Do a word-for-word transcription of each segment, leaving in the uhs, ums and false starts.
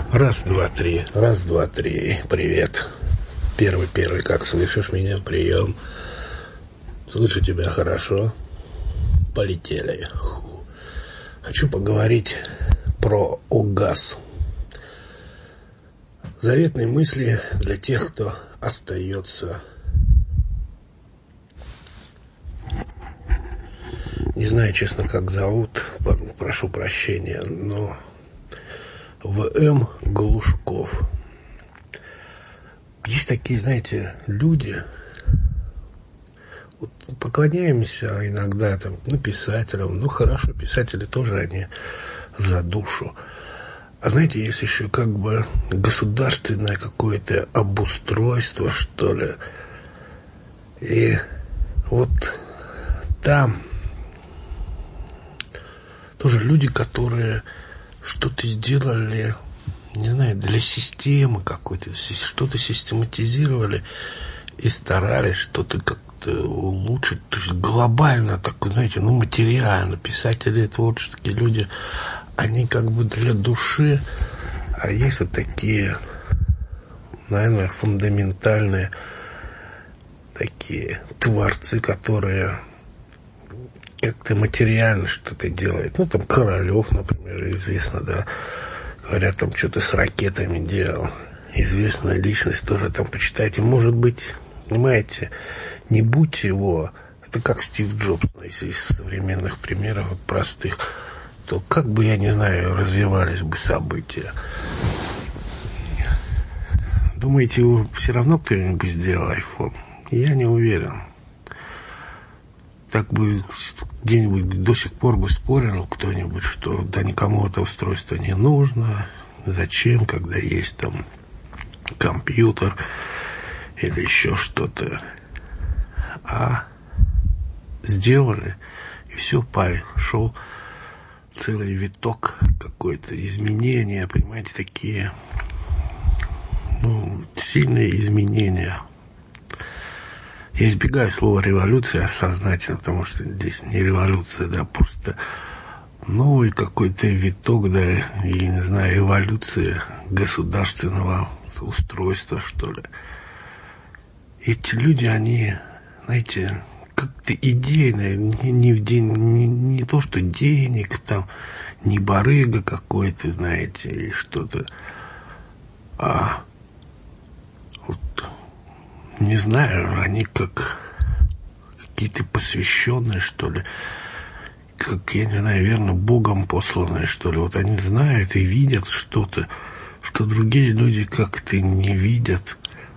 Раз, два, три. Раз, два, три. Привет. Первый, первый. Как слышишь меня? Прием. Слышу тебя хорошо. Полетели. Фу. Хочу поговорить про ОГАЗ. Заветные мысли для тех, кто остается. Не знаю, честно, как зовут. Прошу прощения, но... В М. Глушков. Есть такие, знаете, люди, вот поклоняемся иногда там, ну, писателям, ну, хорошо, писатели тоже, они за душу. А знаете, есть еще как бы государственное какое-то обустройство, что ли. И вот там тоже люди, которые... что-то сделали, не знаю, для системы какой-то, что-то систематизировали и старались что-то как-то улучшить, то есть глобально, так, знаете, ну, материально. Писатели, творческие люди, они как бы для души, а есть вот такие, наверное, фундаментальные такие творцы, которые... как-то материально что-то делает. Ну, там Королев, например, известно, да. Говорят, там что-то с ракетами делал. Известная личность тоже там, почитайте. Может быть, понимаете, не будь его, это как Стив Джобс, если из современных примеров вот простых, то как бы, я не знаю, развивались бы события. Думаете, его все равно кто-нибудь сделал айфон? Я не уверен. Так бы где-нибудь до сих пор бы спорил кто-нибудь, что да никому это устройство не нужно, зачем, когда есть там компьютер или еще что-то. А сделали, и все, пошел целый виток какой-то, изменения, понимаете, такие, ну, сильные изменения. Я избегаю слова «революция» сознательно, потому что здесь не революция, да, просто новый какой-то виток, да, я не знаю, эволюция государственного устройства, что ли. Эти люди, они, знаете, как-то идейные, не, не, в день, не, не то, что денег, там, не барыга какой-то, знаете, или что-то, а вот... Не знаю, они как какие-то посвященные, что ли, как, я не знаю, верно, Богом посланные, что ли. Вот они знают и видят что-то, что другие люди как-то не видят.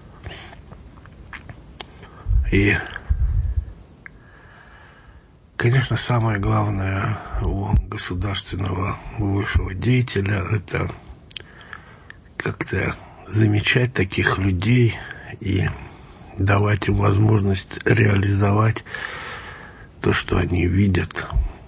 И, конечно, самое главное у государственного высшего деятеля — это как-то замечать таких людей и давать им возможность реализовать то, что они видят.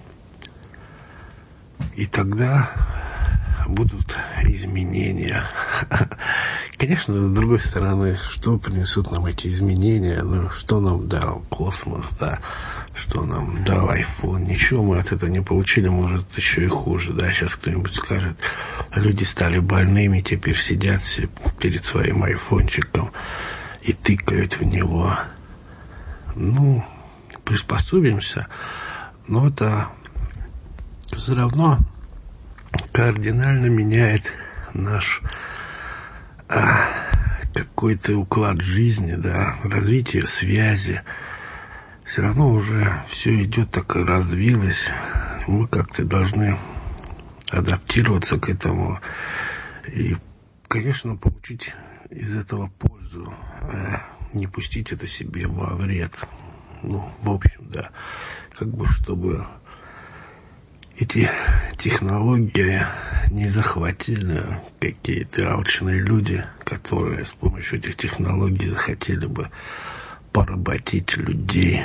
И тогда будут изменения. Конечно, с другой стороны, что принесут нам эти изменения? Ну, что нам дал космос, да? Что нам дал айфон? Ничего мы от этого не получили, может, еще и хуже, да? Сейчас кто-нибудь скажет, люди стали больными, теперь сидят все перед своим айфончиком и тыкают в него. Ну, приспособимся, но это все равно кардинально меняет наш а, какой-то уклад жизни, да, развитие связи. Все равно уже все идет, так и развилось. Мы как-то должны адаптироваться к этому и, конечно, получить из этого пользу, а не пустить это себе во вред. Ну, в общем, да, как бы чтобы эти технологии не захватили какие-то алчные люди, которые с помощью этих технологий захотели бы поработить людей,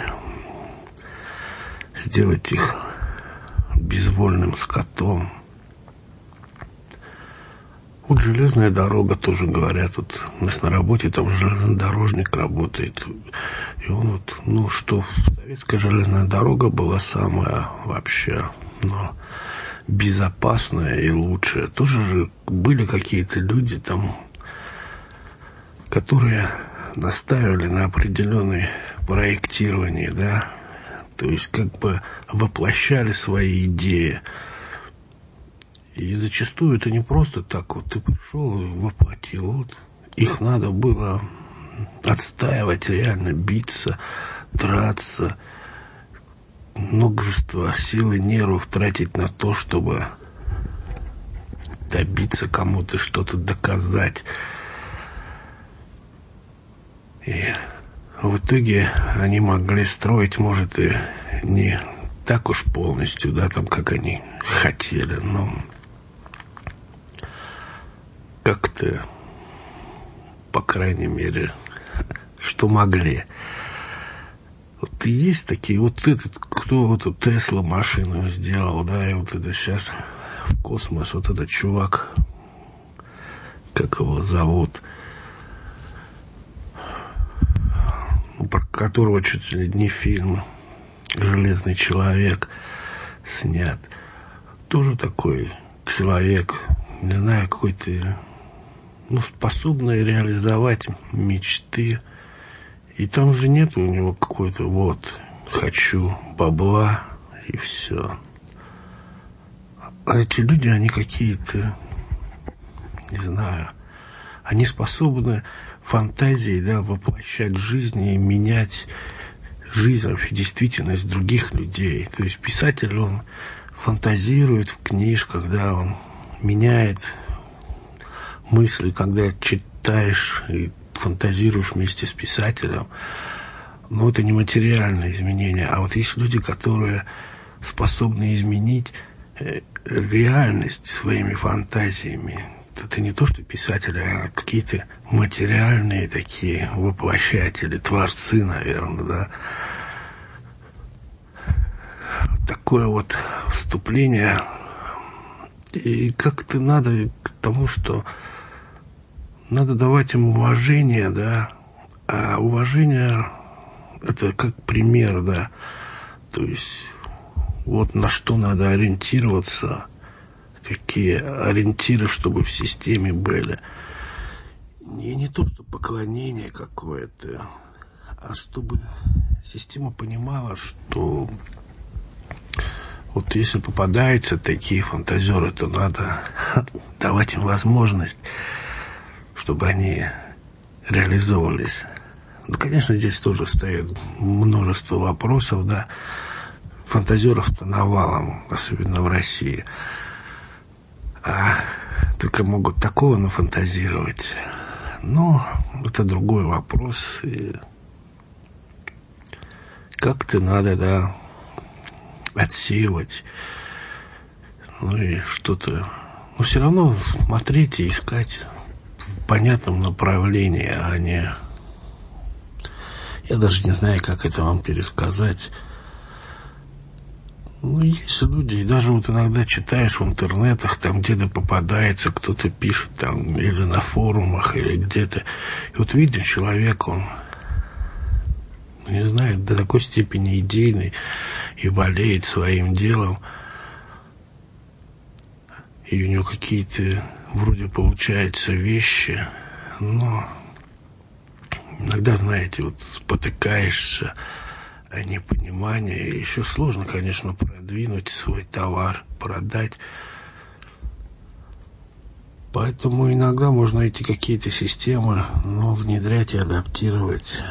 сделать их безвольным скотом. Вот железная дорога тоже, говорят, вот у нас на работе там железнодорожник работает, и он вот, ну что, советская железная дорога была самая вообще, ну, безопасное и лучшее. Тоже же были какие-то люди там, которые настаивали на определенной проектировании, да, то есть как бы воплощали свои идеи. И зачастую это не просто так вот ты пришел и воплотил. Вот их надо было отстаивать, реально биться, драться, множество сил и нервов тратить на то, чтобы добиться кому-то, что-то доказать. И в итоге они могли строить, может, и не так уж полностью, да, там, как они хотели, но как-то, по крайней мере, что могли. Вот и есть такие, вот этот, кто вот эту Тесла машину сделал, да, и вот это сейчас в космос, вот этот чувак, как его зовут, про которого чуть ли не фильм «Железный человек» снят. Тоже такой человек, не знаю, какой-то, ну, способный реализовать мечты. И там же нет у него какой-то вот «хочу бабла» и все. А эти люди, они какие-то, не знаю, они способны фантазией, да, воплощать жизнь и менять жизнь, вообще действительность других людей. То есть писатель, он фантазирует в книжках, да, он меняет мысли, когда читаешь и фантазируешь вместе с писателем. Но это не материальное изменение. А вот есть люди, которые способны изменить реальность своими фантазиями. Это не то, что писатели, а какие-то материальные такие воплощатели, творцы, наверное, да. Такое вот вступление. И как-то надо к тому, что надо давать им уважение, да. А уважение — это как пример, да. То есть вот на что надо ориентироваться, какие ориентиры, чтобы в системе были. Не, не то, что поклонение какое-то, а чтобы система понимала, что вот если попадаются такие фантазеры, то надо давать им возможность, чтобы они реализовывались. Ну, конечно, здесь тоже стоит множество вопросов, да. Фантазеров-то навалом, особенно в России. А только могут такого нафантазировать. Но это другой вопрос. И как-то надо, да, отсеивать. Ну и что-то. Но все равно смотреть и искать в понятном направлении, а не... Я даже не знаю, как это вам пересказать. Ну, есть люди, и даже вот иногда читаешь в интернетах, там где-то попадается, кто-то пишет там, или на форумах, или где-то. И вот видишь, человек, он, ну, не знаю, до такой степени идейный и болеет своим делом. И у него какие-то вроде получаются вещи, но иногда, знаете, вот спотыкаешься о непонимании. И еще сложно, конечно, продвинуть свой товар, продать. Поэтому иногда можно найти какие-то системы, но внедрять и адаптировать,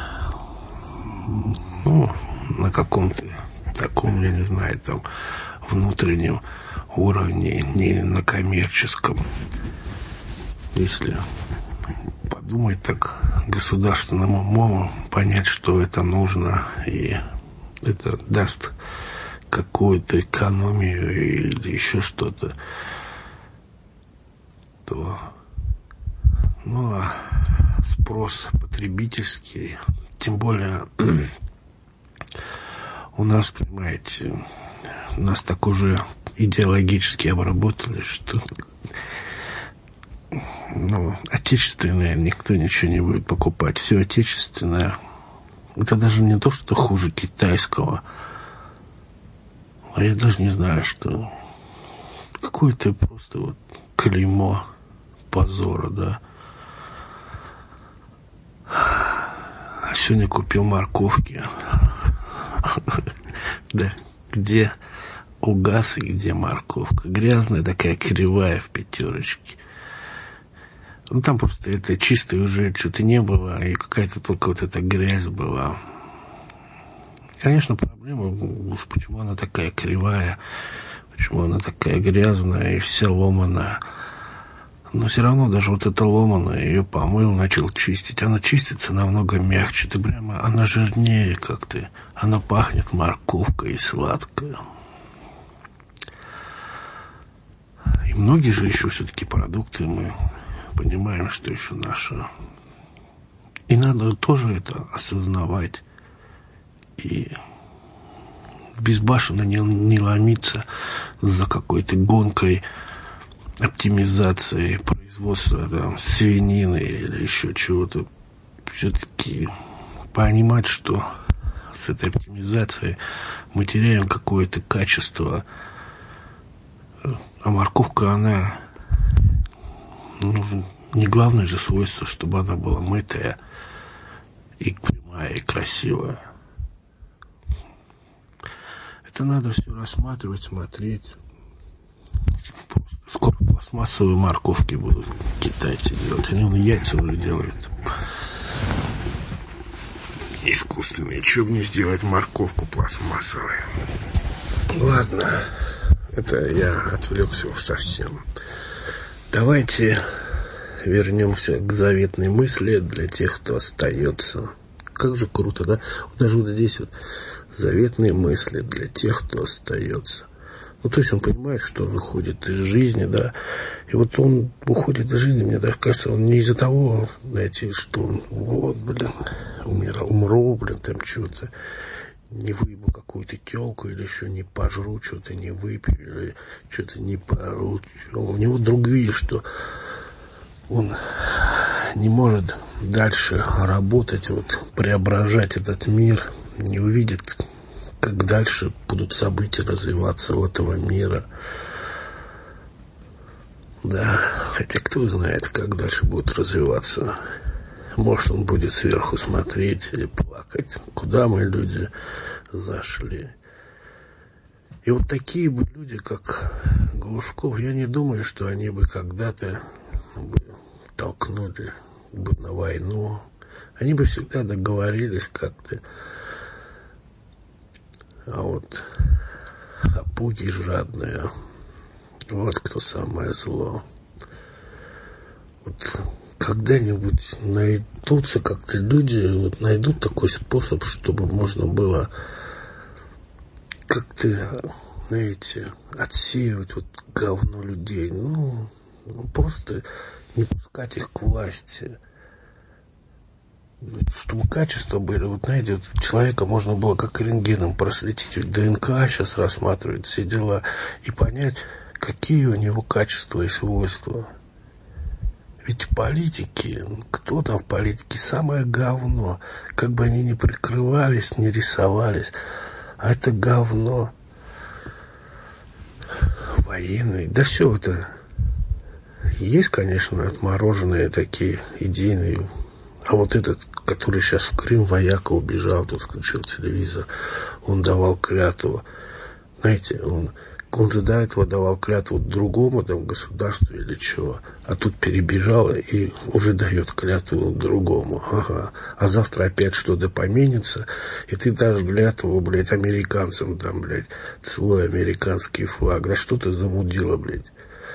ну, на каком-то таком, я не знаю, там, внутреннем уровне, не на коммерческом. Если подумать так государственным умом, понять, что это нужно, и это даст какую-то экономию или еще что-то, то, ну, а спрос потребительский, тем более у нас, понимаете, нас так уже идеологически обработали, что, ну, отечественное никто ничего не будет покупать. Все отечественное. Это даже не то, что хуже китайского. А я даже не знаю, что какое-то просто вот клеймо позора, да. А сегодня купил морковки. Да, где угас и где морковка. Грязная такая, кривая в пятерочке. Ну, там просто это чисто уже что-то не было, и какая-то только вот эта грязь была. Конечно, проблема, уж почему она такая кривая, почему она такая грязная и вся ломаная. Но все равно даже вот эта ломаная, ее помыл, начал чистить. Она чистится намного мягче. Ты прямо, она жирнее как-то. Она пахнет морковкой и сладкая. И многие же еще все-таки продукты мы понимаем, что еще наше. И надо тоже это осознавать. И безбашенно не, не ломиться за какой-то гонкой, оптимизацией производства там, свинины или еще чего-то. Все-таки понимать, что с этой оптимизацией мы теряем какое-то качество. А морковка, она, ну, не главное же свойство, чтобы она была мытая и прямая, и красивая. Это надо все рассматривать, смотреть. Скоро пластмассовые морковки будут китайцы делать. Они вон яйца уже делают искусственные. Че мне сделать морковку пластмассовую? Ладно, это я отвлекся уж совсем. Давайте вернемся к заветной мысли для тех, кто остается. Как же круто, да? Вот даже вот здесь вот заветные мысли для тех, кто остается. Ну, то есть он понимает, что он уходит из жизни, да. И вот он уходит из жизни, мне даже кажется, он не из-за того, знаете, что он, вот, блин, умер, умру, блин, там что-то, не выебу какую-то телку, или еще не пожру, что-то не выпью, или что-то не пору. У него другие, что он не может дальше работать, вот, преображать этот мир, не увидит, как дальше будут события развиваться у этого мира. Да, хотя кто знает, как дальше будут развиваться. Может, он будет сверху смотреть или плакать, куда мы, люди, зашли. И вот такие бы люди, как Глушков, я не думаю, что они бы когда-то бы толкнули бы на войну. Они бы всегда договорились как-то. А вот опуги жадные, вот кто самое зло. Вот когда-нибудь найдутся как-то люди, вот найдут такой способ, чтобы можно было как-то, знаете, отсеивать вот говно людей. Ну, просто не пускать их к власти. Чтобы качества были, вот знаете, вот человека можно было как рентгеном проследить, ведь ДНК сейчас рассматривают все дела, и понять, какие у него качества и свойства. Ведь политики, кто там в политике, самое говно, как бы они ни прикрывались, ни рисовались, а это говно. Военные, да все это. Есть, конечно, отмороженные такие идейные. А вот этот, который сейчас в Крым, вояка убежал, тут включил телевизор, он давал клятву. Знаете, он, он же до этого давал клятву другому там, государству или чего, а тут перебежал и уже дает клятву другому. Ага. А завтра опять что-то поменится, и ты дашь клятву, блядь, американцам там, блядь, целый американский флаг. Да что ты замудила, блядь?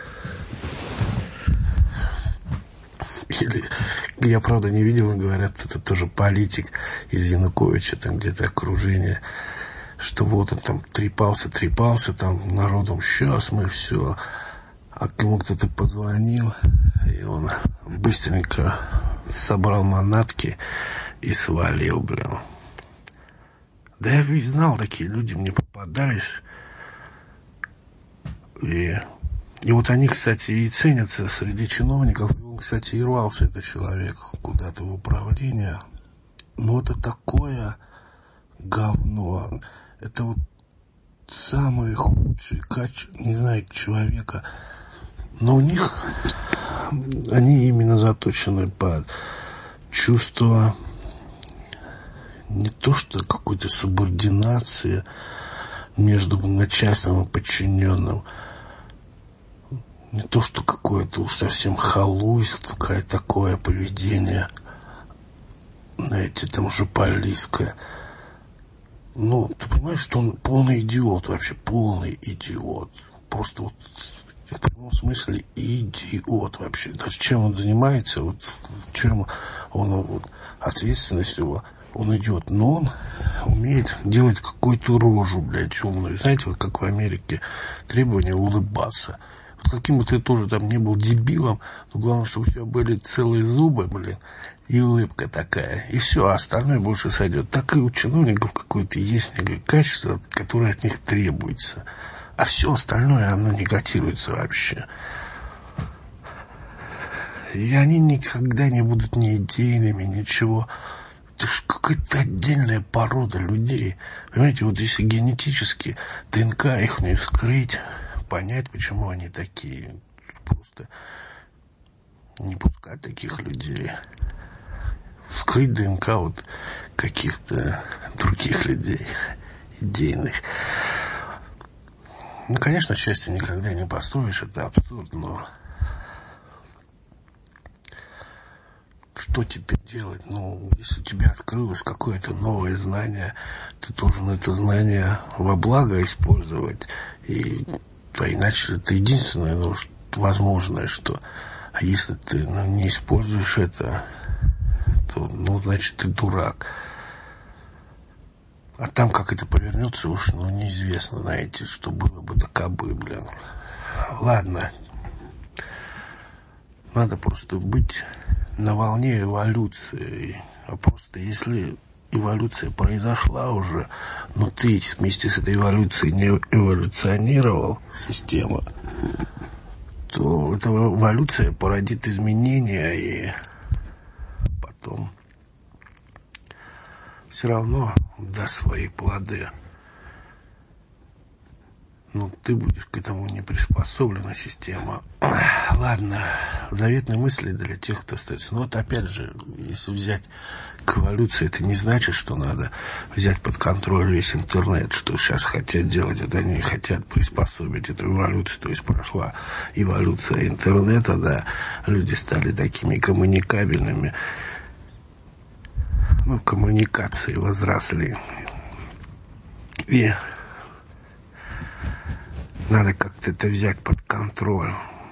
Или, я, правда, не видел, но говорят, это тоже политик из Януковича, там где-то окружение, что вот он там трепался, трепался, там народом, сейчас мы все. А к нему кто-то позвонил, и он быстренько собрал манатки и свалил, блин. Да я ведь знал, такие люди мне попадались. И... И вот они, кстати, и ценятся среди чиновников. И он, кстати, и рвался, этот человек, куда-то в управление. Но это такое говно. Это вот самые худшие качества, не знаю, человека. Но у них они именно заточены под чувство не то что какой-то субординации между начальством и подчиненным, не то что какое-то уж совсем халуйство, такое поведение, знаете, там уже полийское. Ну, ты понимаешь, что он полный идиот, вообще полный идиот. Просто вот в прямом смысле идиот вообще. Даже чем он занимается, вот чем он, вот, ответственность его, он идет. Но он умеет делать какую-то рожу, блядь, умную. Знаете, вот как в Америке требование улыбаться. Вот каким бы ты тоже там не был дебилом, но главное, чтобы у тебя были целые зубы, блин, и улыбка такая. И все, а остальное больше сойдет. Так и у чиновников какое-то есть некое качество, которое от них требуется. А все остальное, оно негатируется вообще. И они никогда не будут ни идейными, ничего. Это же какая-то отдельная порода людей. Понимаете, вот если генетически ДНК их не вскрыть, понять, почему они такие. Просто не пускать таких людей. Вскрыть ДНК вот каких-то других людей, идейных. Ну, конечно, счастье никогда не построишь, это абсурд, но что теперь делать? Ну, если тебе открылось какое-то новое знание, ты должен это знание во благо использовать. И а иначе это единственное, ну, возможное, что... А если ты, ну, не используешь это, то, ну, значит, ты дурак. А там, как это повернется, уж, ну, неизвестно, знаете, что было бы да кабы, блин. Ладно. Надо просто быть на волне эволюции. А просто если эволюция произошла уже, но ты вместе с этой эволюцией не эволюционировал, система, то эта эволюция породит изменения, и потом все равно даст свои плоды. Ну, ты будешь к этому не приспособлена, система. Ладно, заветные мысли для тех, кто остается. Ну, вот опять же, если взять к эволюции, это не значит, что надо взять под контроль весь интернет, что сейчас хотят делать. Это они хотят приспособить эту эволюцию. То есть прошла эволюция интернета, да, люди стали такими коммуникабельными. Ну, коммуникации возросли. И надо как-то это взять под контроль.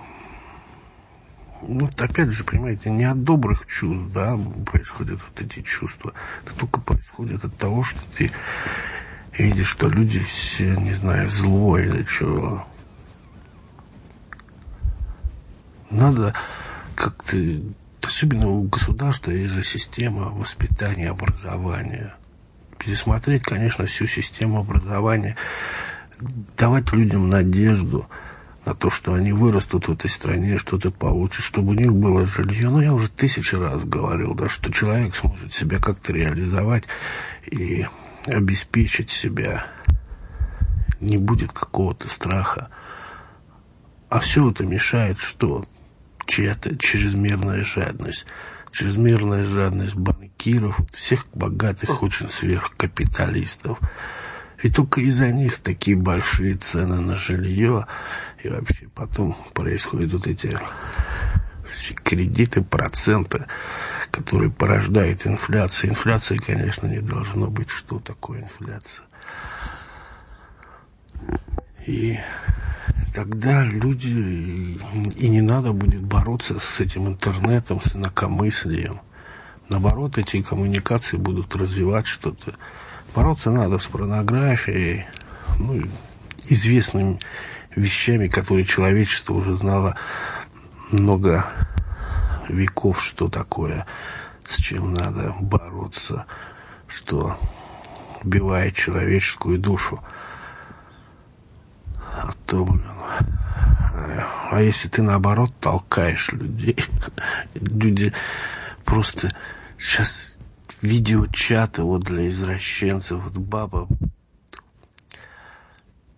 Ну, опять же, понимаете, не от добрых чувств, да, происходят вот эти чувства. Это только происходит от того, что ты видишь, что люди все, не знаю, зло или что. Надо как-то... Особенно у государства есть же система воспитания, образования. Пересмотреть, конечно, всю систему образования, давать людям надежду на то, что они вырастут в этой стране, что-то получат, чтобы у них было жилье. Ну, я уже тысячу раз говорил, да, что человек сможет себя как-то реализовать и обеспечить себя. Не будет какого-то страха. А все это мешает что? Чья-то чрезмерная жадность. Чрезмерная жадность банкиров, всех богатых, очень сверхкапиталистов. И только из-за них такие большие цены на жилье. И вообще потом происходят вот эти все кредиты, проценты, которые порождают инфляцию. Инфляции, конечно, не должно быть. Что такое инфляция? И тогда люди... И не надо будет бороться с этим интернетом, с инакомыслием. Наоборот, эти коммуникации будут развивать что-то. Бороться надо с порнографией, ну, известными вещами, которые человечество уже знало много веков, что такое, с чем надо бороться, что убивает человеческую душу. А то, блин... А если ты, наоборот, толкаешь людей, люди просто сейчас... Видеочаты вот для извращенцев, вот баба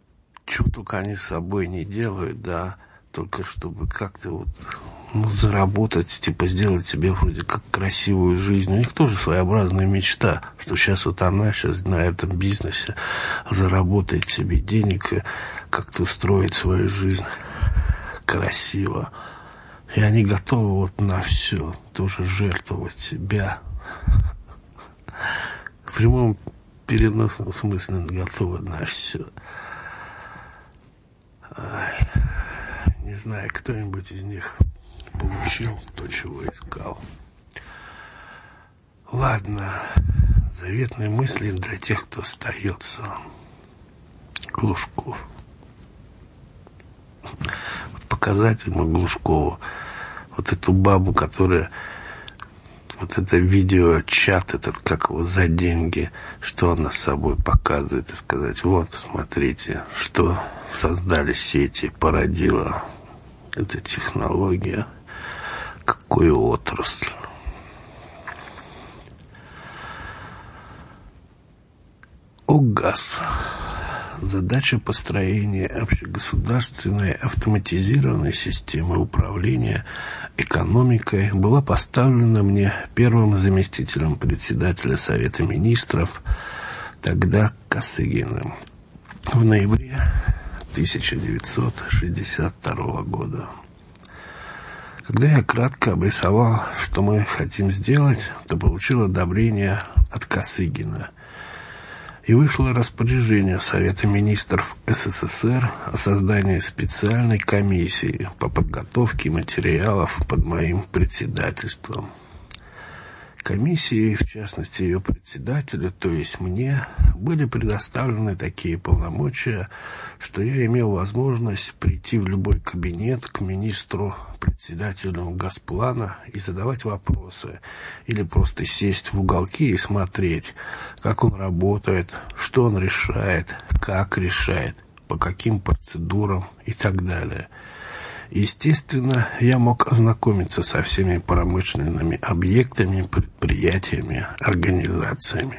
чего только они с собой не делают, да, только чтобы как-то вот, ну, заработать, типа сделать себе вроде как красивую жизнь. У них тоже своеобразная мечта, что сейчас вот она сейчас на этом бизнесе заработает себе денег и как-то устроить свою жизнь красиво. И они готовы вот на все, тоже жертвовать себя. В прямом переносном смысле готовы на все. Ай, не знаю, кто-нибудь из них получил то, чего искал. Ладно, заветные мысли для тех, кто остается. Глушков. Вот показать ему Глушкову вот эту бабу, которая вот это видео, чат этот, как его, за деньги, что она с собой показывает, и сказать: вот, смотрите, что создали сети, породила эта технология, какую отрасль. ОГАЗ. Задача построения общегосударственной автоматизированной системы управления экономикой была поставлена мне первым заместителем председателя Совета Министров, тогда Косыгиным, в ноябре тысяча девятьсот шестьдесят второго года. Когда я кратко обрисовал, что мы хотим сделать, то получил одобрение от Косыгина. И вышло распоряжение Совета Министров СССР о создании специальной комиссии по подготовке материалов под моим председательством. Комиссии, в частности ее председателю, то есть мне, были предоставлены такие полномочия, что я имел возможность прийти в любой кабинет к министру, председателю Госплана и задавать вопросы, или просто сесть в уголки и смотреть, как он работает, что он решает, как решает, по каким процедурам и так далее. Естественно, я мог ознакомиться со всеми промышленными объектами, предприятиями, организациями.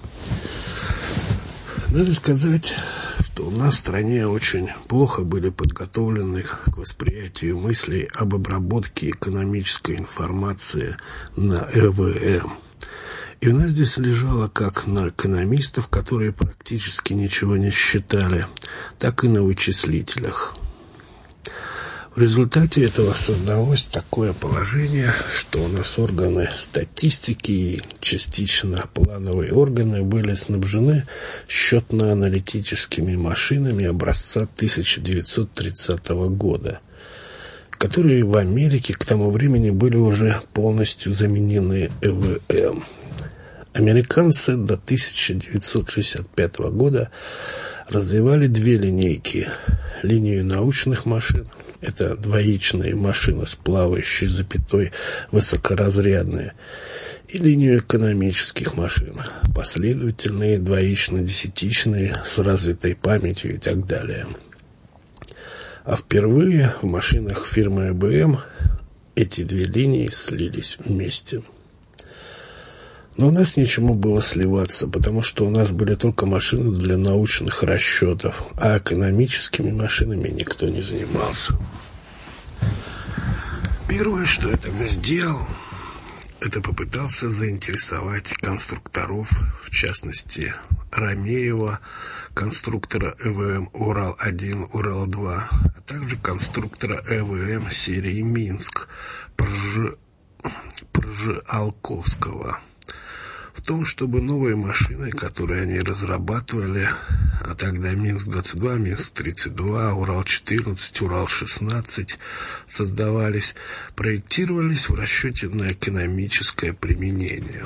Надо сказать, что у нас в стране очень плохо были подготовлены к восприятию мыслей об обработке экономической информации на э вэ эм. И у нас здесь лежало как на экономистов, которые практически ничего не считали, так и на вычислителях. В результате этого создалось такое положение, что у нас органы статистики и частично плановые органы были снабжены счетно-аналитическими машинами образца тысяча девятьсот тридцатого года, которые в Америке к тому времени были уже полностью заменены э вэ эм. Американцы до тысяча девятьсот шестьдесят пятого года развивали две линейки. Линию научных машин — это двоичные машины с плавающей запятой высокоразрядные, и линию экономических машин, последовательные, двоично-десятичные, с развитой памятью и так далее. А впервые в машинах фирмы ай би эм эти две линии слились вместе. Но у нас нечему было сливаться, потому что у нас были только машины для научных расчетов, а экономическими машинами никто не занимался. Первое, что я тогда сделал, это попытался заинтересовать конструкторов, в частности Ромеева, конструктора э вэ эм Урал один, Урал два, а также конструктора э вэ эм серии Минск Пржалковского, в том, чтобы новые машины, которые они разрабатывали, а тогда Минск двадцать два, Минск тридцать два, Урал четырнадцать, Урал шестнадцать создавались, проектировались в расчете на экономическое применение.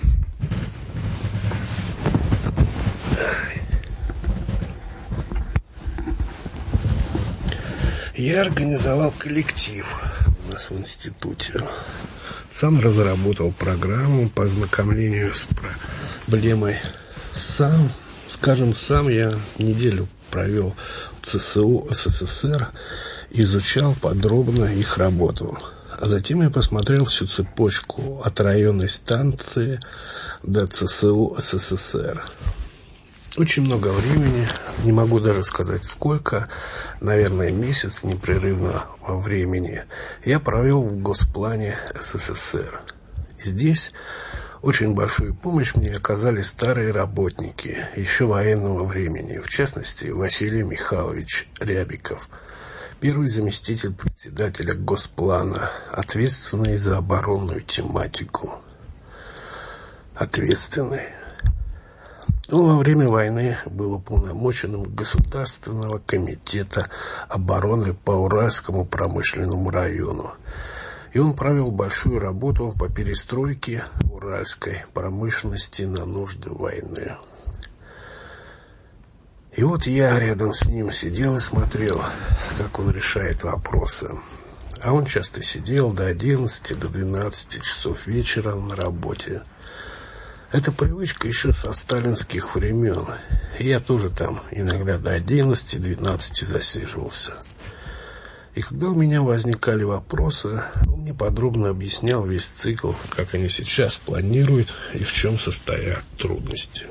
Я организовал коллектив у нас в институте. Сам разработал программу по ознакомлению с проблемой. Сам, скажем, сам я неделю провел в цэ эс у эс эс эс эр, изучал подробно их работу. А затем я посмотрел всю цепочку от районной станции до цэ эс у эс эс эс эр. Очень много времени, не могу даже сказать сколько, наверное, месяц непрерывно во времени, я провел в Госплане СССР. Здесь очень большую помощь мне оказали старые работники еще военного времени, в частности, Василий Михайлович Рябиков, первый заместитель председателя Госплана, ответственный за оборонную тематику. Ответственный. Он во время войны был уполномоченным Государственного комитета обороны по Уральскому промышленному району. И он провел большую работу по перестройке уральской промышленности на нужды войны. И вот я рядом с ним сидел и смотрел, как он решает вопросы. А он часто сидел до одиннадцати, до двенадцати часов вечера на работе. Это привычка еще со сталинских времен. И я тоже там иногда до одиннадцати-двенадцати засиживался. И когда у меня возникали вопросы, он мне подробно объяснял весь цикл, как они сейчас планируют и в чем состоят трудности.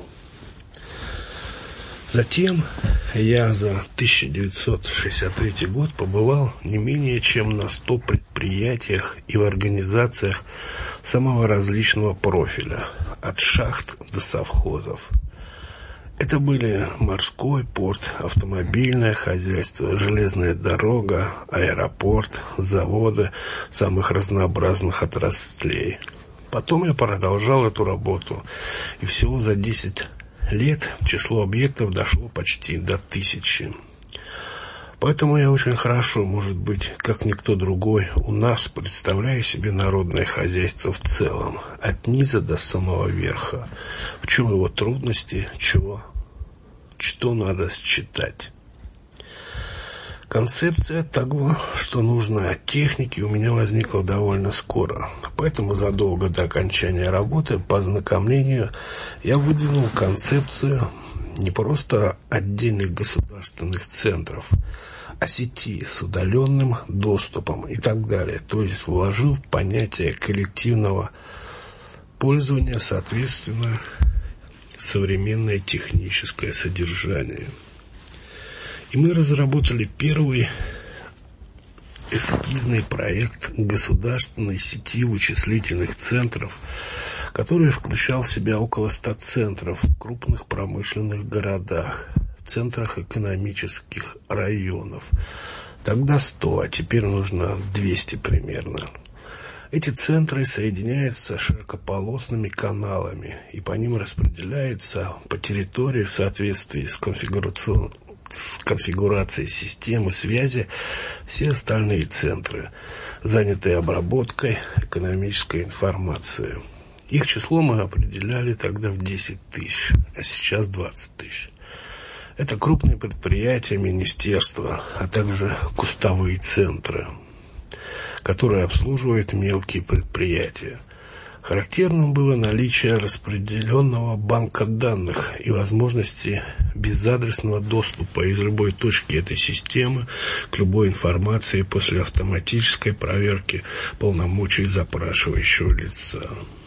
Затем я за тысяча девятьсот шестьдесят третий год побывал не менее чем на ста предприятиях и в организациях самого различного профиля, от шахт до совхозов. Это были морской порт, автомобильное хозяйство, железная дорога, аэропорт, заводы самых разнообразных отраслей. Потом я продолжал эту работу, и всего за десять лет число объектов дошло почти до тысячи. Поэтому я очень хорошо, может быть, как никто другой, у нас представляю себе народное хозяйство в целом, от низа до самого верха. В чем его трудности, чего, что надо считать. Концепция того, что нужно от техники, у меня возникла довольно скоро. Поэтому задолго до окончания работы по ознакомлению я выдвинул концепцию не просто отдельных государственных центров, а сети с удаленным доступом и так далее. То есть вложил в понятие коллективного пользования, соответственно, современное техническое содержание. И мы разработали первый эскизный проект государственной сети вычислительных центров, который включал в себя около ста центров в крупных промышленных городах, в центрах экономических районов. Тогда сто, а теперь нужно двести примерно. Эти центры соединяются широкополосными каналами, и по ним распределяются по территории в соответствии с конфигурационным с конфигурацией системы связи все остальные центры, занятые обработкой экономической информации. Их число мы определяли тогда в десять тысяч, а сейчас двадцать тысяч. Это крупные предприятия, министерства, а также кустовые центры, которые обслуживают мелкие предприятия. Характерным было наличие распределенного банка данных и возможности безадресного доступа из любой точки этой системы к любой информации после автоматической проверки полномочий запрашивающего лица.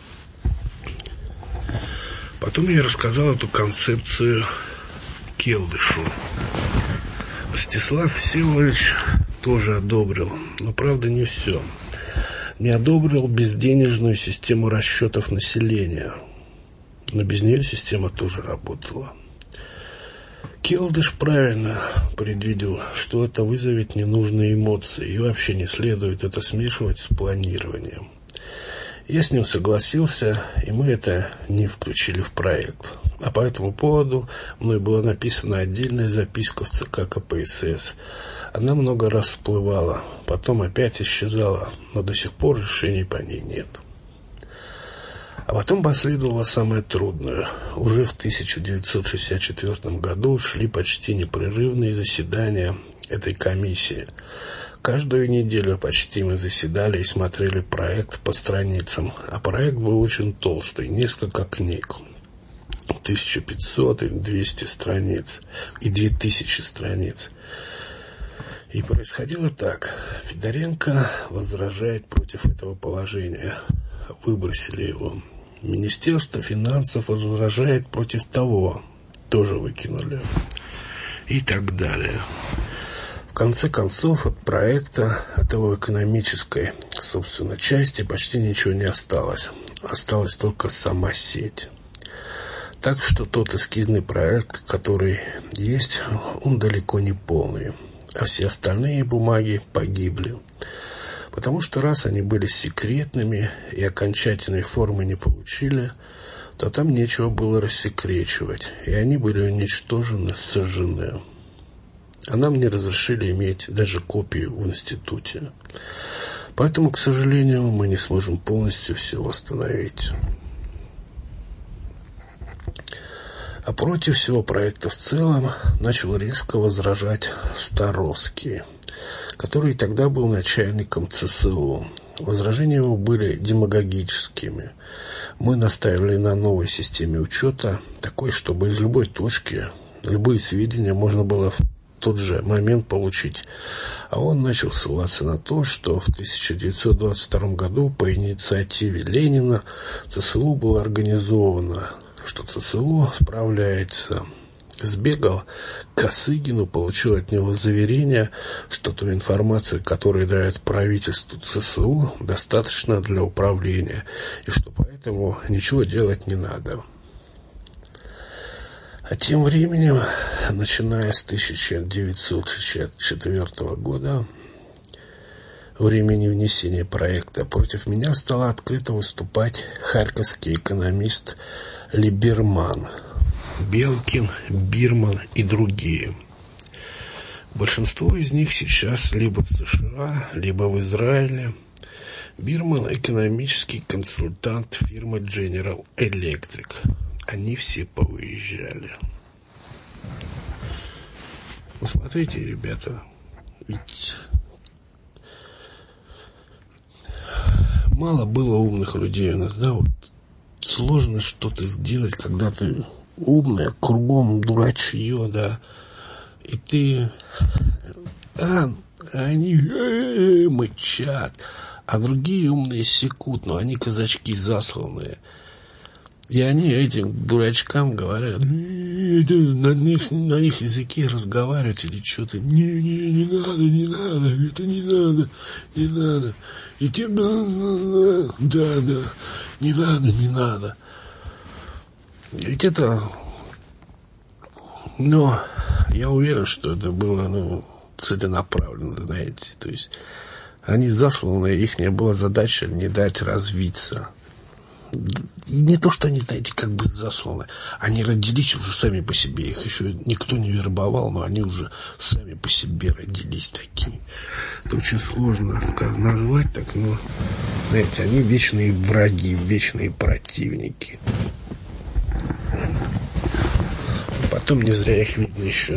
Потом я рассказал эту концепцию Келдышу. Мстислав Всеволодович тоже одобрил, но, правда, не все. Не одобрил безденежную систему расчетов населения, но без нее система тоже работала. Келдыш правильно предвидел, что это вызовет ненужные эмоции, и вообще не следует это смешивать с планированием. Я с ним согласился, и мы это не включили в проект. А по этому поводу мной была написана отдельная записка в ЦК КПСС. Она много раз всплывала, потом опять исчезала, но до сих пор решений по ней нет. А потом последовало самое трудное. Уже в тысяча девятьсот шестьдесят четвёртом году шли почти непрерывные заседания этой комиссии. Каждую неделю почти мы заседали и смотрели проект по страницам, а проект был очень толстый, несколько книг. тысяча пятьсот и двести страниц, и две тысячи страниц. И происходило так. Федоренко возражает против этого положения. Выбросили его. Министерство финансов возражает против того. тоже выкинули. И так далее. В конце концов, от проекта, от его экономической, собственно, части почти ничего не осталось. Осталась только сама сеть. Так что тот эскизный проект, который есть, он далеко не полный. А все остальные бумаги погибли. Потому что раз они были секретными и окончательной формы не получили, то там нечего было рассекречивать, и они были уничтожены, сожжены. А нам не разрешили иметь даже копию в институте. Поэтому, к сожалению, мы не сможем полностью все восстановить. А против всего проекта в целом начал резко возражать Старовский, который тогда был начальником ЦСУ. Возражения его были демагогическими. Мы настаивали на новой системе учета, такой, чтобы из любой точки любые сведения можно было в тот же момент получить. А он начал ссылаться на то, что в тысяча девятьсот двадцать втором году по инициативе Ленина ЦСУ было организовано, что ЦСУ справляется. Сбегал к Косыгину, получил от него заверение, что ту информацию, которую дает правительству ЦСУ, достаточно для управления, и что поэтому ничего делать не надо. А тем временем, начиная с тысяча девятьсот шестьдесят четвёртого года, времени внесения проекта, против меня стал открыто выступать харьковский экономист Либерман, Белкин, Бирман и другие. Большинство из них сейчас либо в США, либо в Израиле. Бирман – экономический консультант фирмы General Electric. Они все повыезжали. Ну, смотрите, ребята, ведь мало было умных людей у нас, да, вот сложно что-то сделать, когда ты умная, кругом дурачье, да, и ты, а, они э-э-э, мычат, а другие умные секут, но они казачки засланные. И они этим дурачкам говорят, на их, на их языке разговаривать или что-то. Не, не, не надо, не надо, это не надо, не надо. И тем, да, да, да, не надо, не надо. Ведь это, ну, я уверен, что это было, ну, целенаправленно, знаете. То есть они засланы, их не была задача не дать развиться. И не то, что они, знаете, как бы засланы. Они родились уже сами по себе. Их еще никто не вербовал, но они уже сами по себе родились такими. Это очень сложно назвать так, но, знаете, они вечные враги, вечные противники. Потом не зря их, видно, еще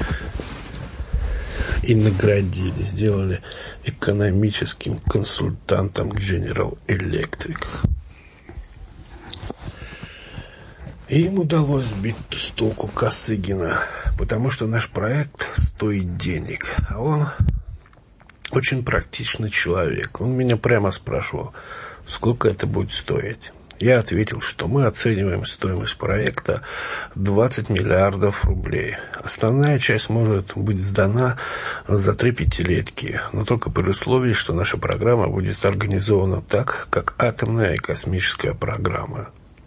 и наградили, сделали экономическим консультантом General Electric. И им удалось сбить с толку Косыгина, потому что наш проект стоит денег, а он очень практичный человек. Он меня прямо спрашивал, сколько это будет стоить. Я ответил, что мы оцениваем стоимость проекта двадцать миллиардов рублей. Основная часть может быть сдана за три пятилетки, но только при условии, что наша программа будет организована так, как атомная и космическая программа.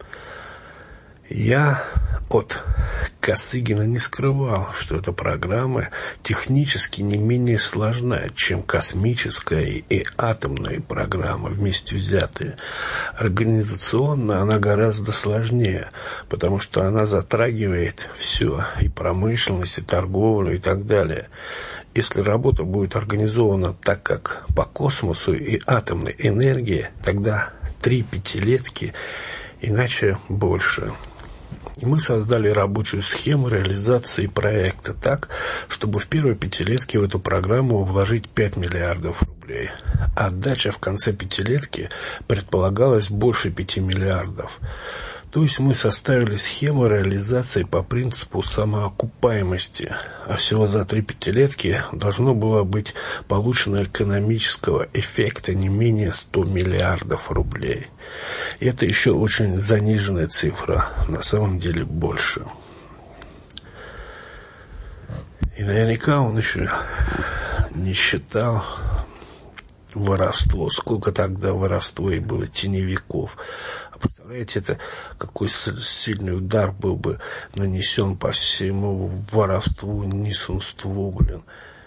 Я от Косыгина не скрывал, что эта программа технически не менее сложна, чем космическая и атомная программа вместе взятые. Организационно она гораздо сложнее, потому что она затрагивает все, и промышленность, и торговлю, и так далее. Если работа будет организована так, как по космосу и атомной энергии, тогда три пятилетки, иначе больше. И мы создали рабочую схему реализации проекта так, чтобы в первой пятилетке в эту программу вложить пять миллиардов рублей. А отдача в конце пятилетки предполагалась больше пяти миллиардов. То есть мы составили схему реализации по принципу самоокупаемости, а всего за три пятилетки должно было быть получено экономического эффекта не менее ста миллиардов рублей. И это еще очень заниженная цифра, на самом деле больше. И наверняка он еще не считал воровство, сколько тогда воровство и было теневиков. А представляете, это какой сильный удар был бы нанесен по всему воровству, несунству, блин.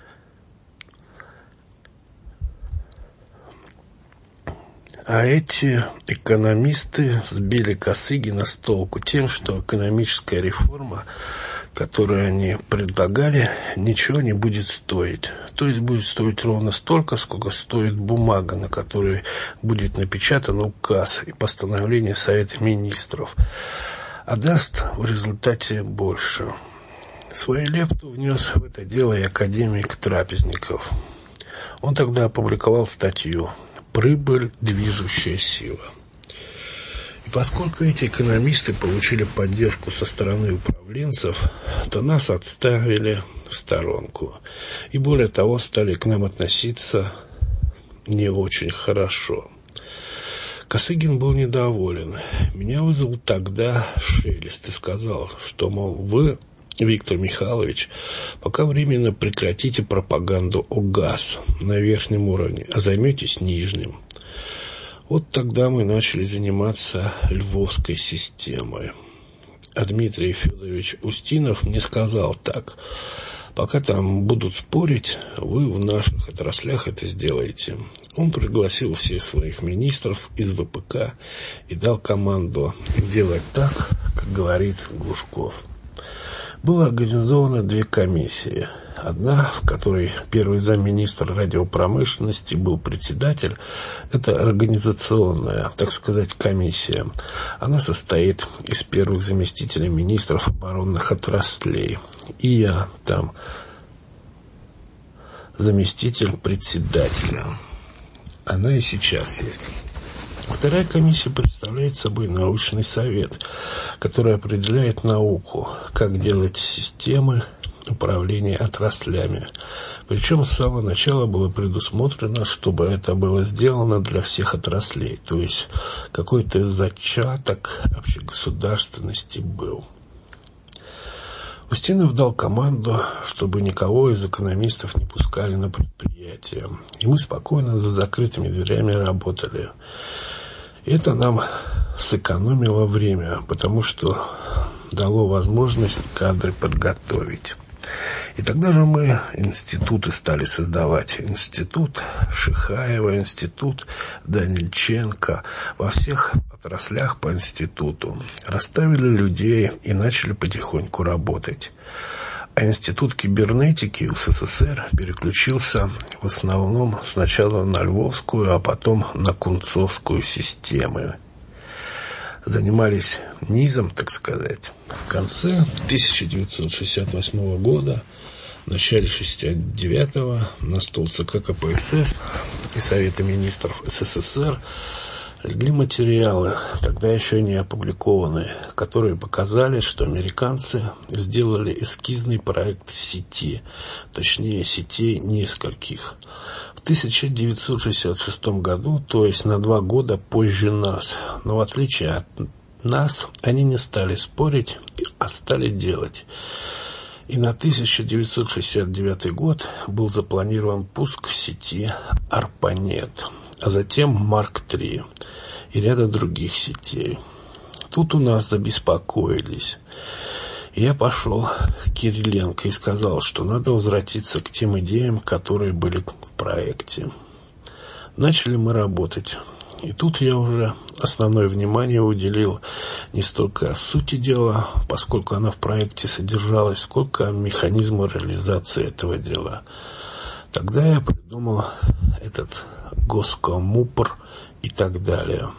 А эти экономисты сбили Косыгина с толку тем, что экономическая реформа, которую они предлагали, ничего не будет стоить. То есть будет стоить ровно столько, сколько стоит бумага, на которой будет напечатан указ и постановление Совета Министров. А даст в результате больше. Свою лепту внес в это дело и академик Трапезников. Он тогда опубликовал статью «Прибыль – движущая сила». И поскольку эти экономисты получили поддержку со стороны управленцев, то нас отставили в сторонку. И более того, стали к нам относиться не очень хорошо. Косыгин был недоволен. Меня вызвал тогда Шелест и сказал, что, мол, вы, Виктор Михайлович, пока временно прекратите пропаганду о ГАЗ на верхнем уровне, а займетесь нижним. Вот тогда мы начали заниматься львовской системой. А Дмитрий Федорович Устинов мне сказал так: пока там будут спорить, вы в наших отраслях это сделаете. Он пригласил всех своих министров из ВПК и дал команду делать так, как говорит Глушков. Было организовано две комиссии. Одна, в которой первый замминистра радиопромышленности был председатель, это организационная, так сказать, комиссия. Она состоит из первых заместителей министров оборонных отраслей. И я там заместитель председателя. Она и сейчас есть. Вторая комиссия представляет собой научный совет, который определяет науку, как делать системы управления отраслями. Причем с самого начала было предусмотрено, чтобы это было сделано для всех отраслей, то есть какой-то зачаток общегосударственности был. Устинов дал команду, чтобы никого из экономистов не пускали на предприятие, и мы спокойно за закрытыми дверями работали. Это нам сэкономило время, потому что дало возможность кадры подготовить. И тогда же мы институты стали создавать. Институт Шихаева, институт Данильченко. Во всех отраслях по институту. Расставили людей и начали потихоньку работать. А институт кибернетики у СССР переключился в основном сначала на Львовскую, а потом на Кунцовскую системы. Занимались низом, так сказать. В конце тысяча девятьсот шестьдесят восьмого года, в начале шестьдесят девятого на стол ЦК КПСС и Совета Министров СССР легли материалы, тогда еще не опубликованные, которые показали, что американцы сделали эскизный проект сети, точнее сетей нескольких. В тысяча девятьсот шестьдесят шестом году, то есть на два года позже нас, но в отличие от нас, они не стали спорить, а стали делать. И на тысяча девятьсот шестьдесят девятый год был запланирован пуск сети Арпанет, а затем Марк три и ряда других сетей. Тут у нас забеспокоились. Я пошел к Кириленко и сказал, что надо возвратиться к тем идеям, которые были в проекте. Начали мы работать. И тут я уже основное внимание уделил не столько сути дела, поскольку она в проекте содержалась, сколько механизму реализации этого дела. Тогда я придумал этот Госкомупр и так далее.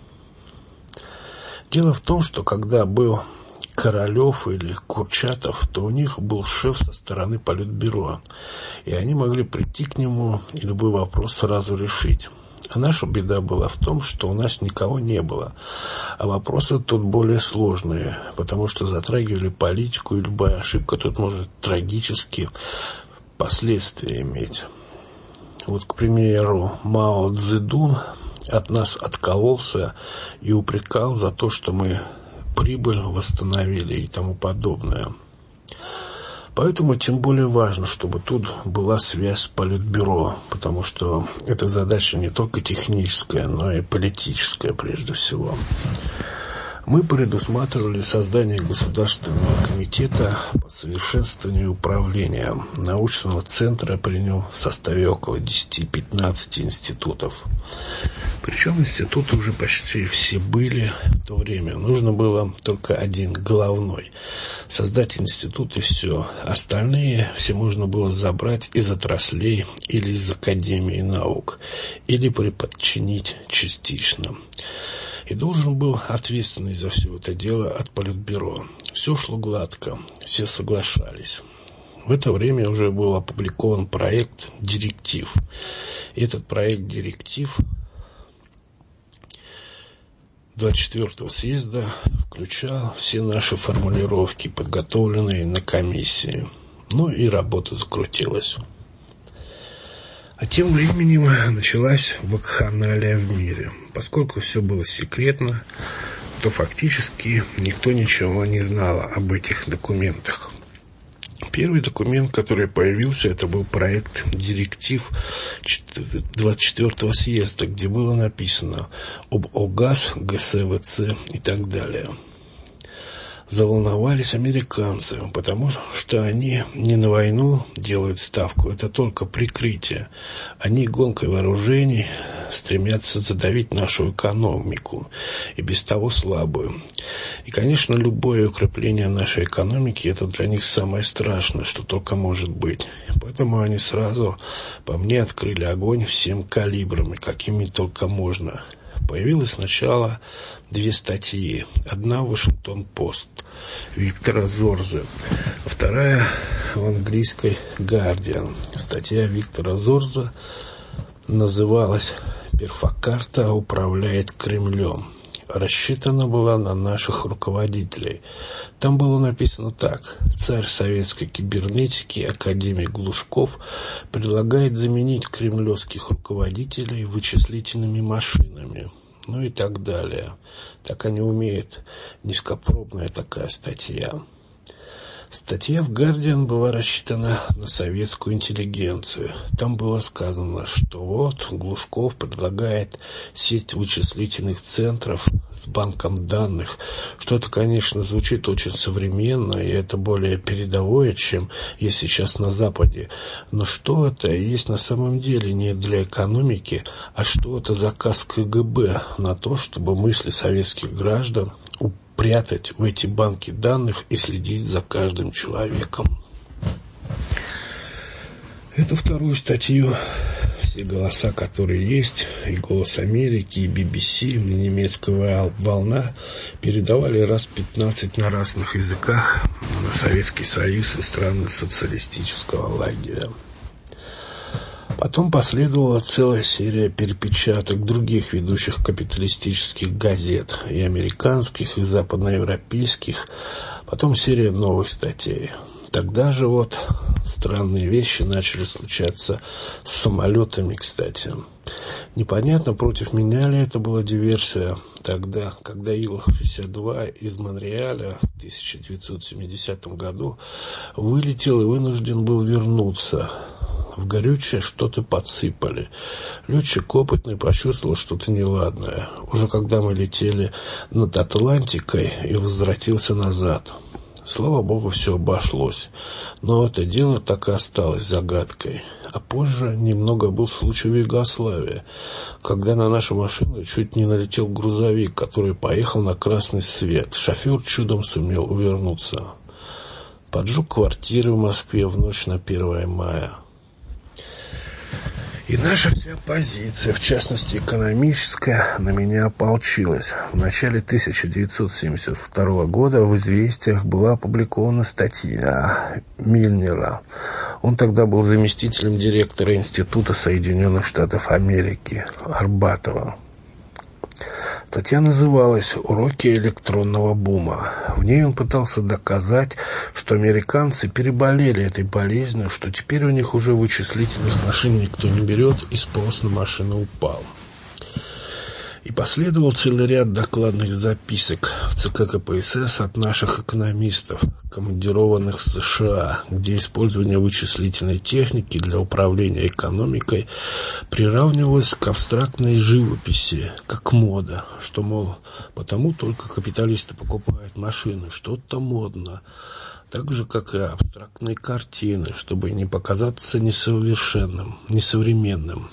Дело в том, что когда был Королев или Курчатов, то у них был шеф со стороны Политбюро, и они могли прийти к нему и любой вопрос сразу решить. А наша беда была в том, что у нас никого не было, а вопросы тут более сложные, потому что затрагивали политику, и любая ошибка тут может трагические последствия иметь. Вот, к примеру, Мао Цзэдун от нас откололся и упрекал за то, что мы прибыль восстановили и тому подобное. Поэтому тем более важно, чтобы тут была связь с Политбюро, потому что эта задача не только техническая, но и политическая прежде всего. Мы предусматривали создание Государственного комитета по совершенствованию управления, научного центра при нем в составе около десяти-пятнадцати институтов. Причем институты уже почти все были в то время. Нужно было только один, головной. Создать институт и все. Остальные все можно было забрать из отраслей или из Академии наук, или приподчинить частично. И должен был ответственный за все это дело от Политбюро. Все шло гладко, все соглашались. В это время уже был опубликован проект «Директив». И этот проект «Директив» двадцать четвёртого съезда включал все наши формулировки, подготовленные на комиссии. Ну и работа закрутилась. А тем временем началась вакханалия в мире. Поскольку все было секретно, то фактически никто ничего не знал об этих документах. Первый документ, который появился, это был проект «Директив» двадцать четвёртого съезда, где было написано об ОГАЗ, ГСВЦ и так далее. Заволновались американцы, потому что они не на войну делают ставку, это только прикрытие. Они гонкой вооружений стремятся задавить нашу экономику, и без того слабую. И, конечно, любое укрепление нашей экономики – это для них самое страшное, что только может быть. Поэтому они сразу по мне открыли огонь всем калибрами, какими только можно. Появилось сначала две статьи. Одна в «Вашингтон-Пост» Виктора Зорзе, а вторая в английской «Гардиан». Статья Виктора Зорзе называлась «Перфокарта управляет Кремлем». Рассчитана была на наших руководителей. Там было написано так: царь советской кибернетики, академик Глушков, предлагает заменить кремлевских руководителей вычислительными машинами. Ну и так далее. Так они умеют. Низкопробная такая статья. Статья в «Гардиан» была рассчитана на советскую интеллигенцию. Там было сказано, что вот Глушков предлагает сеть вычислительных центров с банком данных. Что-то, конечно, звучит очень современно, и это более передовое, чем есть сейчас на Западе. Но что это есть на самом деле не для экономики, а что это заказ КГБ на то, чтобы мысли советских граждан прятать в эти банки данных и следить за каждым человеком. Эту вторую статью, все голоса, которые есть, и «Голос Америки», и би би си, и немецкая «Волна» передавали раз пятнадцать на разных языках на Советский Союз и страны социалистического лагеря. Потом последовала целая серия перепечаток других ведущих капиталистических газет, и американских, и западноевропейских, потом серия новых статей. Тогда же вот странные вещи начали случаться с самолетами, кстати. Непонятно, против меня ли это была диверсия тогда, когда Ил шестьдесят два из Монреаля в тысяча девятьсот семидесятом году вылетел и вынужден был вернуться. В горючее что-то подсыпали. Летчик опытный почувствовал что-то неладное, уже когда мы летели над Атлантикой, и возвратился назад. Слава богу, все обошлось. Но это дело так и осталось загадкой. А позже немного был случай в Югославии, когда на нашу машину чуть не налетел грузовик, который поехал на красный свет. Шофер чудом сумел увернуться. Поджег квартиры в Москве в ночь на первое мая. И наша вся оппозиция, в частности экономическая, на меня ополчилась. В начале тысяча девятьсот семьдесят второго года в «Известиях» была опубликована статья Мильнера. Он тогда был заместителем директора Института Соединенных Штатов Америки Арбатова. Статья называлась «Уроки электронного бума». В ней он пытался доказать, что американцы переболели этой болезнью, что теперь у них уже вычислительных машин никто не берет, и спрос на машины упал. И последовал целый ряд докладных записок в ЦК КПСС от наших экономистов, командированных в США, где использование вычислительной техники для управления экономикой приравнивалось к абстрактной живописи, как мода, что, мол, потому только капиталисты покупают машины, что-то модно, так же, как и абстрактные картины, чтобы не показаться несовершенным, несовременным.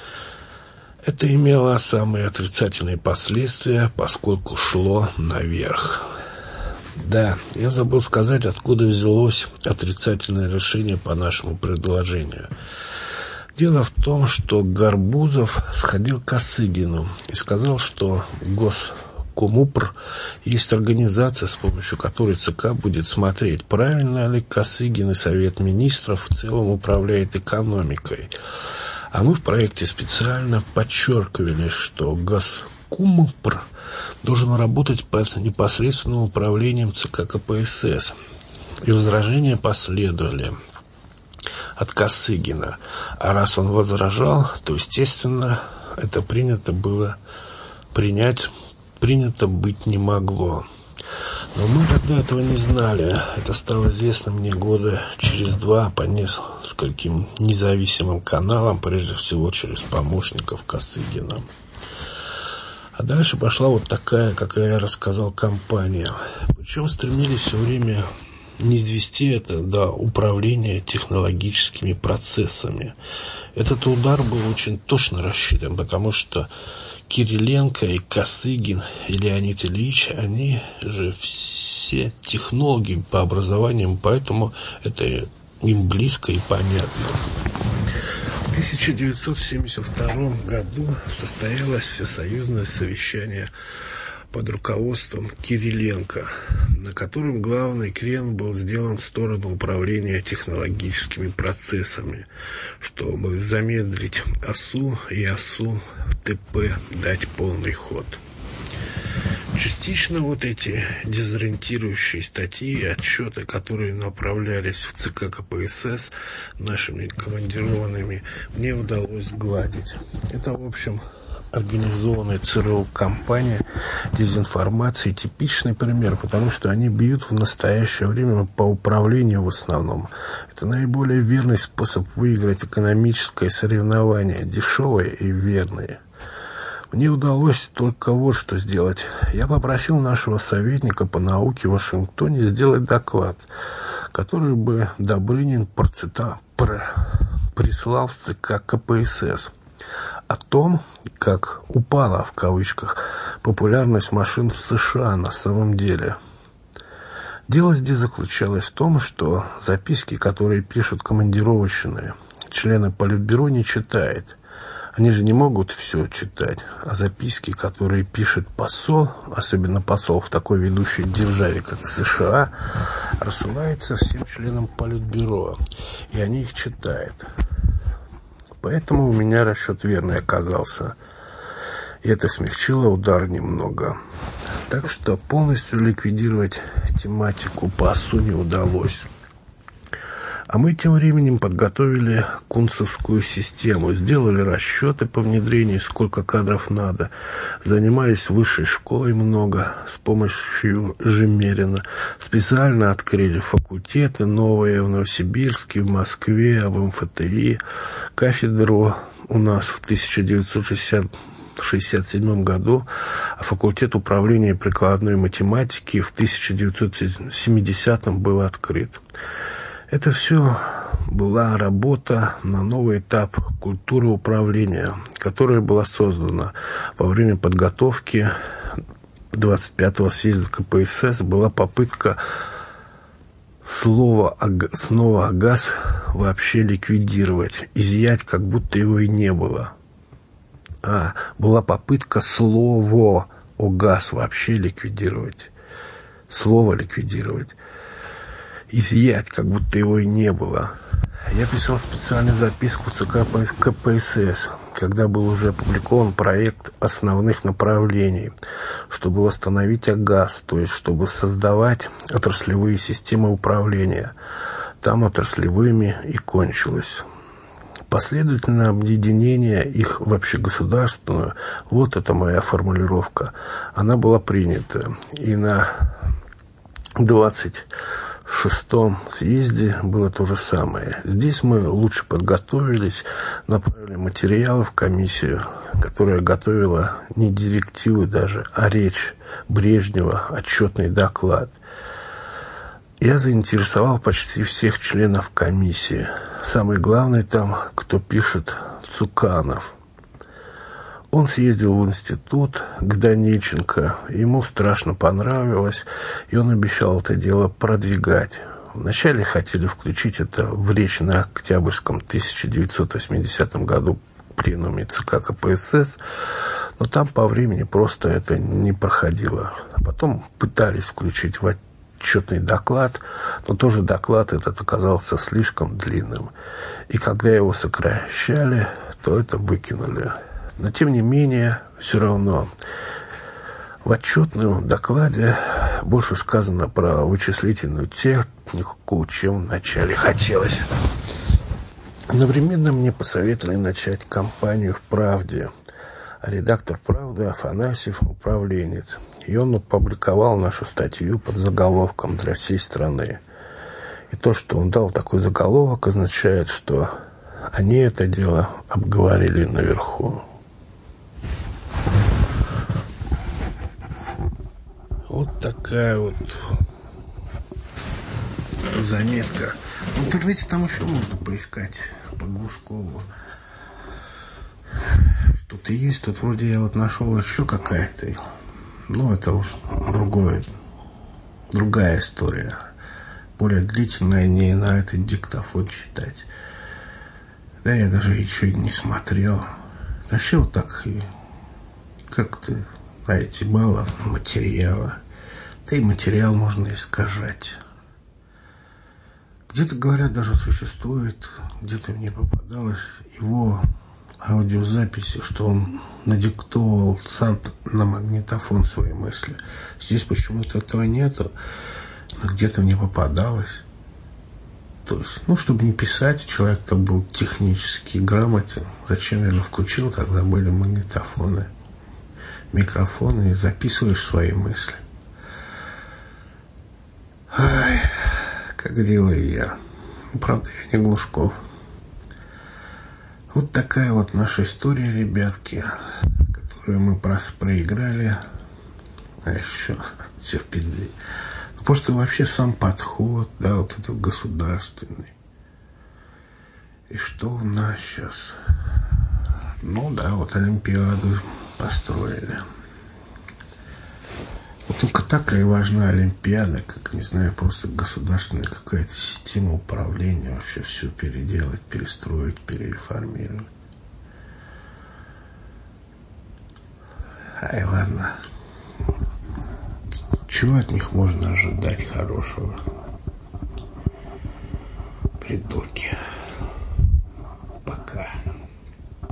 Это имело самые отрицательные последствия, поскольку шло наверх. Да, я забыл сказать, откуда взялось отрицательное решение по нашему предложению. Дело в том, что Гарбузов сходил к Косыгину и сказал, что Госкомупр есть организация, с помощью которой ЦК будет смотреть, правильно ли Косыгин и Совет Министров в целом управляет экономикой. А мы в проекте специально подчеркивали, что Госкомупр должен работать под непосредственным управлением ЦК КПСС. И возражения последовали от Косыгина. А раз он возражал, то, естественно, это принято было принять, принято быть не могло. Но мы тогда этого не знали. Это стало известно мне года через два по нескольким независимым каналам, прежде всего через помощников Косыгина. А дальше пошла вот такая, как я рассказал, кампания. Причем стремились все время не извести это до управления технологическими процессами. Этот удар был очень точно рассчитан, потому что Кириленко и Косыгин и Леонид Ильич, они же все технологи по образованию, поэтому это им близко и понятно. В тысяча девятьсот семьдесят втором году состоялось всесоюзное совещание под руководством Кириленко, на котором главный крен был сделан в сторону управления технологическими процессами, чтобы замедлить ОСУ и ОСУ ТП дать полный ход. Частично вот эти дезориентирующие статьи и отчеты, которые направлялись в ЦК КПСС нашими командированными, мне удалось сгладить. Это, в общем, организованная ЦРУ кампания дезинформации, типичный пример, потому что они бьют в настоящее время по управлению в основном. Это наиболее верный способ выиграть экономическое соревнование, дешевое и верное. Мне удалось только вот что сделать. Я попросил нашего советника по науке в Вашингтоне сделать доклад, который бы Добрынин процитал, прислал в ЦК КПСС. О том, как упала, в кавычках, популярность машин в США на самом деле. Дело здесь заключалось в том, что записки, которые пишут командировочные, члены Политбюро не читают. Они же не могут все читать. А записки, которые пишет посол, особенно посол в такой ведущей державе, как США, рассылаются всем членам Политбюро, и они их читают. Поэтому у меня расчет верный оказался. И это смягчило удар немного. Так что полностью ликвидировать тематику по ОСУ не удалось. А мы тем временем подготовили кунцевскую систему, сделали расчеты по внедрению, сколько кадров надо, занимались высшей школой много с помощью Жемерина, специально открыли факультеты новые в Новосибирске, в Москве, в эм эф тэ и, кафедру у нас в тысяча девятьсот шестьдесят седьмом году, а факультет управления прикладной математики в тысяча девятьсот семидесятом был открыт. Это все была работа на новый этап культуры управления, которая была создана во время подготовки двадцать пятого съезда КПСС. Была попытка слово, снова АГАС вообще ликвидировать, изъять, как будто его и не было. А, была попытка слово ОГАС вообще ликвидировать. Слово ликвидировать. Изъять, как будто его и не было. Я писал специальную записку в ЦК КПСС, когда был уже опубликован проект основных направлений, чтобы восстановить АГАС, то есть чтобы создавать отраслевые системы управления. Там отраслевыми и кончилось. Последовательное объединение их в общегосударственную, вот это моя формулировка, она была принята. И на двадцать шестом съезде было то же самое. Здесь мы лучше подготовились, направили материалы в комиссию, которая готовила не директивы даже, а речь Брежнева, отчетный доклад. Я заинтересовал почти всех членов комиссии. Самый главный там, кто пишет, Цуканов. Он съездил в институт к Данильченко, ему страшно понравилось, и он обещал это дело продвигать. Вначале хотели включить это в речь на Октябрьском тысяча девятьсот восьмидесятом году пленуме ЦК КПСС, но там по времени просто это не проходило. Потом пытались включить в отчетный доклад, но тоже доклад этот оказался слишком длинным. И когда его сокращали, то это выкинули. Но, тем не менее, все равно в отчетном докладе больше сказано про вычислительную технику, чем вначале хотелось. Одновременно мне посоветовали начать кампанию в «Правде». А редактор «Правды» Афанасьев – управленец. И он опубликовал нашу статью под заголовком для всей страны. И то, что он дал такой заголовок, означает, что они это дело обговорили наверху. Вот такая вот заметка. В интернете там еще можно поискать по Глушкову. Что-то есть. Тут вроде я вот нашел еще какая-то. Ну, это уж другое, другая история. Более длительная, не на этот диктофон читать. Да я даже еще и не смотрел. Вообще вот так как-то, знаете, мало материала. Да и материал можно искажать. Где-то, говорят, даже существует, где-то мне попадалось его аудиозаписи, что он надиктовал сам на магнитофон свои мысли. Здесь почему-то этого нету, но где-то мне попадалось. То есть, ну, чтобы не писать, человек-то был технически грамотен. Зачем я включил, тогда были магнитофоны, микрофоны, и записываешь свои мысли. Ай, как делаю я. Правда, я не Глушков. Вот такая вот наша история, ребятки, которую мы просто проиграли. А еще все впереди. Ну, просто вообще сам подход, да, вот этот государственный. И что у нас сейчас? Ну да, вот Олимпиаду построили. Вот только так ли важна Олимпиада, как, не знаю, просто государственная какая-то система управления, вообще все переделать, перестроить, перереформировать. Ай, ладно. Чего от них можно ожидать хорошего? Придурки.